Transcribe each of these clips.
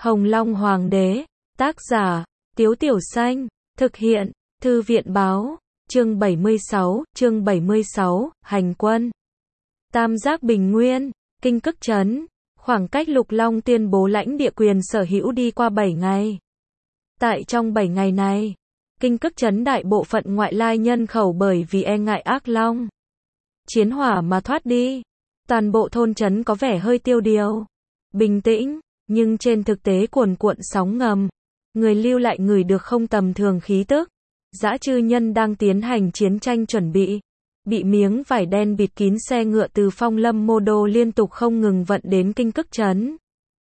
Hồng Long Hoàng đế, tác giả, Tiếu Tiểu Xanh, thực hiện, Thư viện báo, chương 76, hành quân. Tam Giác Bình Nguyên, Kinh Cức Trấn, khoảng cách Lục Long tuyên bố lãnh địa quyền sở hữu đi qua 7 ngày. Tại trong 7 ngày này, Kinh Cức Trấn đại bộ phận ngoại lai nhân khẩu bởi vì e ngại Ác Long chiến hỏa mà thoát đi. Toàn bộ thôn trấn có vẻ hơi tiêu điều, bình tĩnh, nhưng trên thực tế cuồn cuộn sóng ngầm. Người lưu lại ngửi được không tầm thường khí tức. Dã chư nhân đang tiến hành chiến tranh chuẩn bị miếng vải đen bịt kín xe ngựa từ Phong Lâm Mô Đô liên tục không ngừng vận đến Kinh Cức Trấn.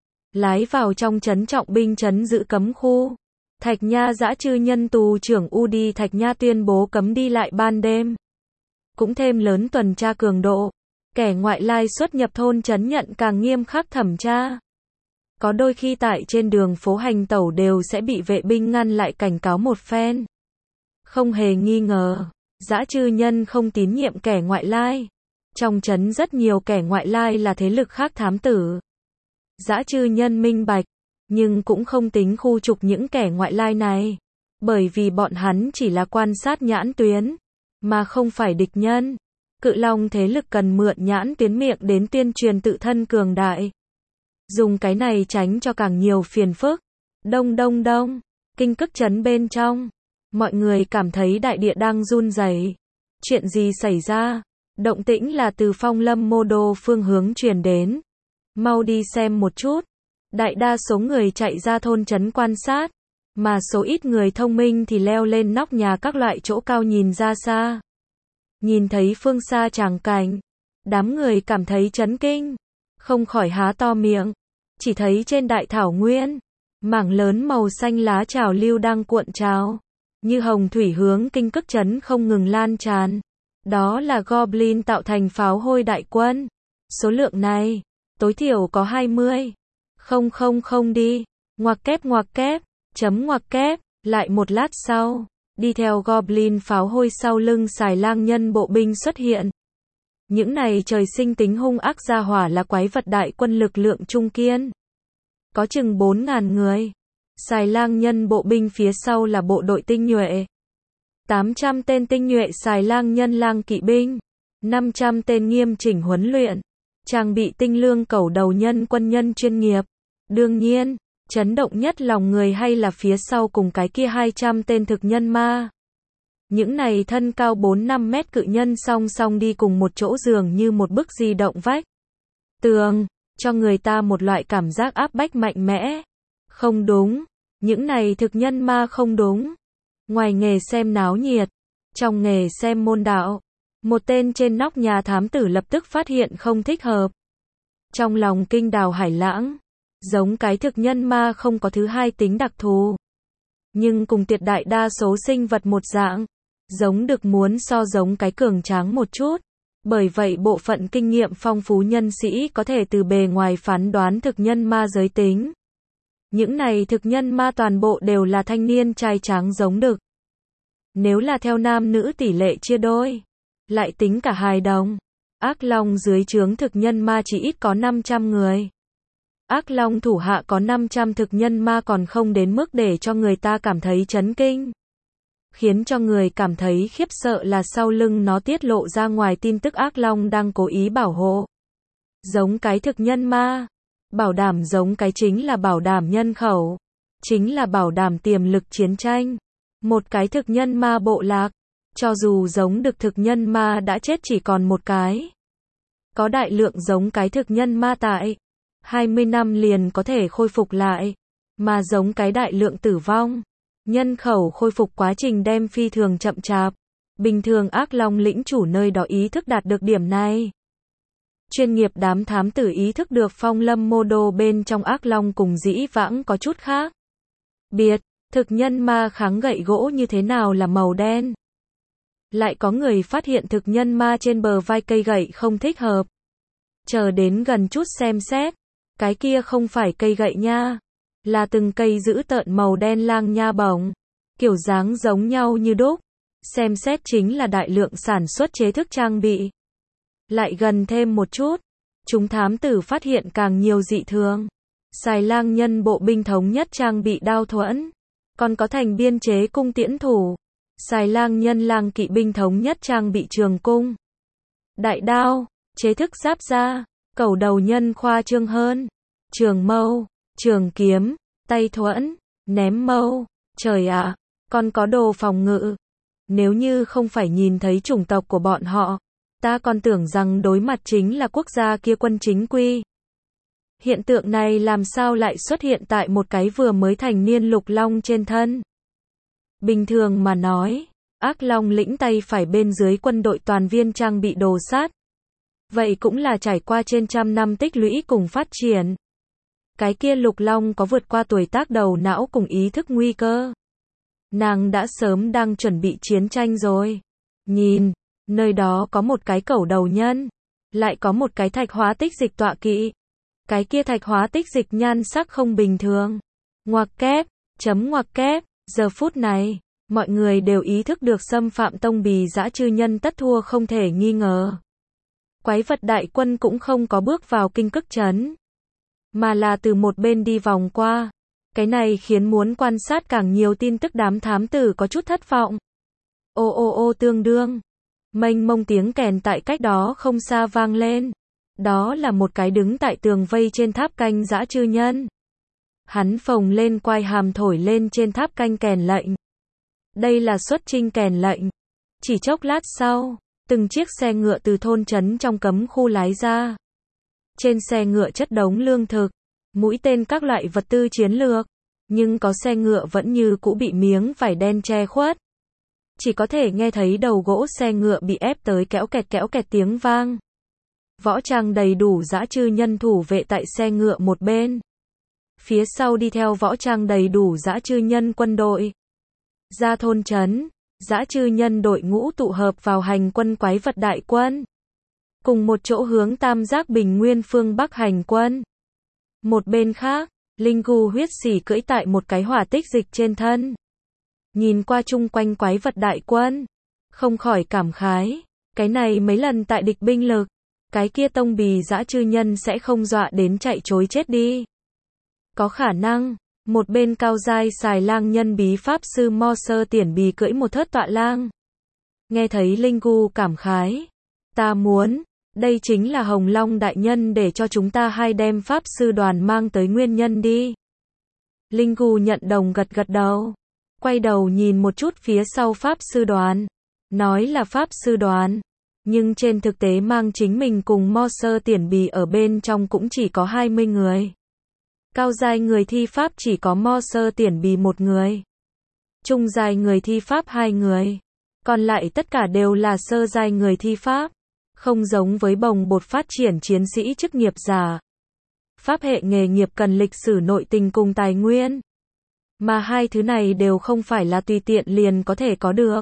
Lái vào trong trấn trọng binh trấn giữ cấm khu. Thạch Nha dã chư nhân tù trưởng Udi Thạch Nha tuyên bố cấm đi lại ban đêm. Cũng thêm lớn tuần tra cường độ. Kẻ ngoại lai xuất nhập thôn trấn nhận càng nghiêm khắc thẩm tra. Có đôi khi tại trên đường phố hành tẩu đều sẽ bị vệ binh ngăn lại cảnh cáo một phen. Không hề nghi ngờ, dã chư nhân không tín nhiệm kẻ ngoại lai. Trong trấn rất nhiều kẻ ngoại lai là thế lực khác thám tử. Dã chư nhân minh bạch, nhưng cũng không tính khu trục những kẻ ngoại lai này. Bởi vì bọn hắn chỉ là quan sát nhãn tuyến, mà không phải địch nhân. Cự Long thế lực cần mượn nhãn tuyến miệng đến tuyên truyền tự thân cường đại. Dùng cái này tránh cho càng nhiều phiền phức. Đông, Kinh Cức Trấn bên trong. Mọi người cảm thấy đại địa đang run rẩy. Chuyện gì xảy ra? Động tĩnh là từ Phong Lâm Mô Đô phương hướng truyền đến. Mau đi xem một chút. Đại đa số người chạy ra thôn trấn quan sát. Mà số ít người thông minh thì leo lên nóc nhà các loại chỗ cao nhìn ra xa. Nhìn thấy phương xa tràng cảnh. Đám người cảm thấy chấn kinh. Không khỏi há to miệng. Chỉ thấy trên đại thảo nguyên, mảng lớn màu xanh lá trào lưu đang cuộn trào. Như hồng thủy hướng Kinh Cức Trấn không ngừng lan tràn. Đó là Goblin tạo thành pháo hôi đại quân. Số lượng này, tối thiểu có 20. Không đi. Ngoặc kép, chấm ngoặc kép. Lại một lát sau, đi theo Goblin pháo hôi sau lưng xài lang nhân bộ binh xuất hiện. Những này trời sinh tính hung ác gia hỏa là quái vật đại quân lực lượng trung kiên. Có chừng 4.000 người. Xài lang nhân bộ binh phía sau là bộ đội tinh nhuệ. 800 tên tinh nhuệ xài lang nhân lang kỵ binh. 500 tên nghiêm chỉnh huấn luyện. Trang bị tinh lương cẩu đầu nhân quân nhân chuyên nghiệp. Đương nhiên, chấn động nhất lòng người hay là phía sau cùng cái kia 200 tên thực nhân ma. Những này thân cao 4-5 mét cự nhân song song đi cùng một chỗ dường như một bức di động vách tường, cho người ta một loại cảm giác áp bách mạnh mẽ. Không đúng, những này thực nhân ma không đúng. Ngoài nghề xem náo nhiệt, trong nghề xem môn đạo, một tên trên nóc nhà thám tử lập tức phát hiện không thích hợp. Trong lòng kinh đào hải lãng, giống cái thực nhân ma không có thứ hai tính đặc thù. Nhưng cùng tuyệt đại đa số sinh vật một dạng. Giống được muốn so giống cái cường tráng một chút. Bởi vậy bộ phận kinh nghiệm phong phú nhân sĩ có thể từ bề ngoài phán đoán thực nhân ma giới tính. Những này thực nhân ma toàn bộ đều là thanh niên trai tráng giống đực. Nếu là theo nam nữ tỷ lệ chia đôi, lại tính cả hài đồng. Ác Long dưới trướng thực nhân ma chỉ ít có 500 người. Ác Long thủ hạ có 500 thực nhân ma còn không đến mức để cho người ta cảm thấy chấn kinh. Khiến cho người cảm thấy khiếp sợ là sau lưng nó tiết lộ ra ngoài tin tức Ác Long đang cố ý bảo hộ. Giống cái thực nhân ma. Bảo đảm giống cái chính là bảo đảm nhân khẩu. Chính là bảo đảm tiềm lực chiến tranh. Một cái thực nhân ma bộ lạc. Cho dù giống được thực nhân ma đã chết chỉ còn một cái. Có đại lượng giống cái thực nhân ma tại 20 năm liền có thể khôi phục lại. Mà giống cái đại lượng tử vong. Nhân khẩu khôi phục quá trình đem phi thường chậm chạp. Bình thường Ác Long lĩnh chủ nơi đó ý thức đạt được điểm này. Chuyên nghiệp đám thám tử ý thức được Phong Lâm Mô Đô bên trong Ác Long cùng dĩ vãng có chút khác biệt. Thực nhân ma kháng gậy gỗ như thế nào là màu đen. Lại có người phát hiện thực nhân ma trên bờ vai cây gậy không thích hợp. Chờ đến gần chút xem xét. Cái kia không phải cây gậy nha. Là từng cây dữ tợn màu đen lang nha bổng. Kiểu dáng giống nhau như đúc. Xem xét chính là đại lượng sản xuất chế thức trang bị. Lại gần thêm một chút. Chúng thám tử phát hiện càng nhiều dị thường. Xài Lang Nhân bộ binh thống nhất trang bị đao thuẫn, còn có thành biên chế cung tiễn thủ. Xài Lang Nhân lang kỵ binh thống nhất trang bị trường cung, đại đao, chế thức giáp da. Cẩu đầu nhân khoa trương hơn, trường mâu, trường kiếm, tay thuẫn, ném mâu. Trời ạ, còn có đồ phòng ngự. Nếu như không phải nhìn thấy chủng tộc của bọn họ, ta còn tưởng rằng đối mặt chính là quốc gia kia quân chính quy. Hiện tượng này làm sao lại xuất hiện tại một cái vừa mới thành niên lục long trên thân? Bình thường mà nói, ác long lĩnh tay phải bên dưới quân đội toàn viên trang bị đồ sát. Vậy cũng là trải qua trên trăm năm tích lũy cùng phát triển. Cái kia lục long có vượt qua tuổi tác đầu não cùng ý thức nguy cơ. Nàng đã sớm đang chuẩn bị chiến tranh rồi. Nhìn, nơi đó có một cái cẩu đầu nhân, lại có một cái thạch hóa tích dịch tọa kỵ. Cái kia thạch hóa tích dịch nhan sắc không bình thường. Ngoặc kép, chấm ngoặc kép, giờ phút này, mọi người đều ý thức được xâm phạm tông bì dã chư nhân tất thua không thể nghi ngờ. Quái vật đại quân cũng không có bước vào kinh cức trấn, mà là từ một bên đi vòng qua. Cái này khiến muốn quan sát càng nhiều tin tức đám thám tử có chút thất vọng. Ô ô ô tương đương. Mênh mông tiếng kèn tại cách đó không xa vang lên. Đó là một cái đứng tại tường vây trên tháp canh dã chư nhân. Hắn phồng lên quai hàm thổi lên trên tháp canh kèn lệnh. Đây là xuất chinh kèn lệnh. Chỉ chốc lát sau, từng chiếc xe ngựa từ thôn trấn trong cấm khu lái ra. Trên xe ngựa chất đống lương thực, mũi tên các loại vật tư chiến lược, nhưng có xe ngựa vẫn như cũ bị miếng vải đen che khuất. Chỉ có thể nghe thấy đầu gỗ xe ngựa bị ép tới kéo kẹt tiếng vang. Võ trang đầy đủ dã chư nhân thủ vệ tại xe ngựa một bên. Phía sau đi theo võ trang đầy đủ dã chư nhân quân đội. Ra thôn trấn, dã chư nhân đội ngũ tụ hợp vào hành quân quái vật đại quân. Cùng một chỗ hướng Tam Giác Bình Nguyên phương Bắc hành quân. Một bên khác, Linh Gu huyết sỉ cưỡi tại một cái hỏa tích dịch trên thân. Nhìn qua chung quanh quái vật đại quân, không khỏi cảm khái, cái này mấy lần tại địch binh lực, cái kia tông bì dã chư nhân sẽ không dọa đến chạy trối chết đi. Có khả năng, một bên cao giai xài lang nhân bí pháp sư Mo Sơ Tiển Bì cưỡi một thớt tọa lang. Nghe thấy Linh Gu cảm khái, ta muốn, đây chính là Hồng Long đại nhân để cho chúng ta hai đem pháp sư đoàn mang tới nguyên nhân đi. Linh Gu nhận đồng gật gật đầu, quay đầu nhìn một chút phía sau pháp sư đoàn, nói là pháp sư đoàn, nhưng trên thực tế mang chính mình cùng Mo Sơ Tiển Bì ở bên trong cũng chỉ có 20 người. Cao giai người thi pháp chỉ có Mo Sơ Tiển Bì một người. Trung giai người thi pháp 2 người. Còn lại tất cả đều là sơ giai người thi pháp. Không giống với bồng bột phát triển chiến sĩ chức nghiệp giả. Pháp hệ nghề nghiệp cần lịch sử nội tình cùng tài nguyên. Mà hai thứ này đều không phải là tùy tiện liền có thể có được.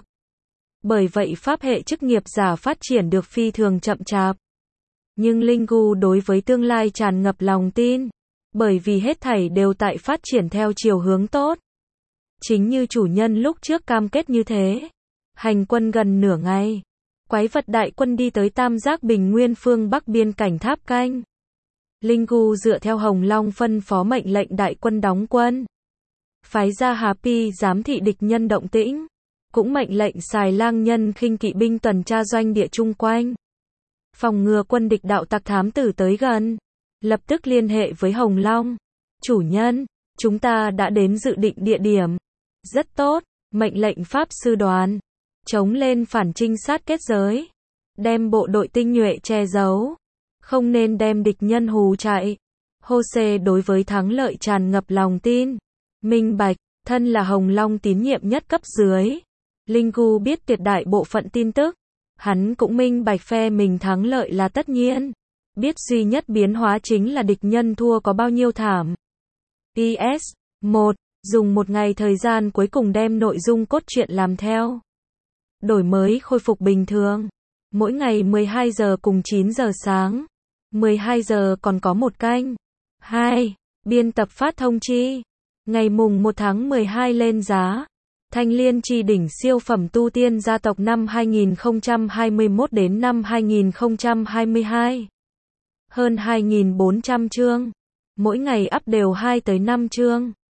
Bởi vậy pháp hệ chức nghiệp giả phát triển được phi thường chậm chạp. Nhưng Linh Gu đối với tương lai tràn ngập lòng tin. Bởi vì hết thảy đều tại phát triển theo chiều hướng tốt. Chính như chủ nhân lúc trước cam kết như thế. Hành quân gần nửa ngày. Quái vật đại quân đi tới Tam Giác Bình Nguyên phương Bắc biên cảnh tháp canh. Linh Gu dựa theo Hồng Long phân phó mệnh lệnh đại quân đóng quân. Phái ra Hà Pi giám thị địch nhân động tĩnh. Cũng mệnh lệnh xài lang nhân khinh kỵ binh tuần tra doanh địa chung quanh. Phòng ngừa quân địch đạo tặc thám tử tới gần. Lập tức liên hệ với Hồng Long. Chủ nhân, chúng ta đã đến dự định địa điểm. Rất tốt, mệnh lệnh pháp sư đoàn. Chống lên phản trinh sát kết giới. Đem bộ đội tinh nhuệ che giấu. Không nên đem địch nhân hù chạy. Jose đối với thắng lợi tràn ngập lòng tin. Minh bạch, thân là Hồng Long tín nhiệm nhất cấp dưới. Linh Gu biết tuyệt đại bộ phận tin tức. Hắn cũng minh bạch phe mình thắng lợi là tất nhiên. Biết duy nhất biến hóa chính là địch nhân thua có bao nhiêu thảm. PS 1. Dùng một ngày thời gian cuối cùng đem nội dung cốt truyện làm theo. Đổi mới khôi phục bình thường. Mỗi ngày 12 giờ cùng 9 giờ sáng. 12 giờ còn có một canh. 2. Biên tập phát thông chi. Ngày mùng 1 tháng 12 lên giá. Thanh Liên Chi đỉnh siêu phẩm tu tiên gia tộc năm 2021 đến năm 2022. Hơn 2.400 chương. Mỗi ngày up đều 2 tới 5 chương.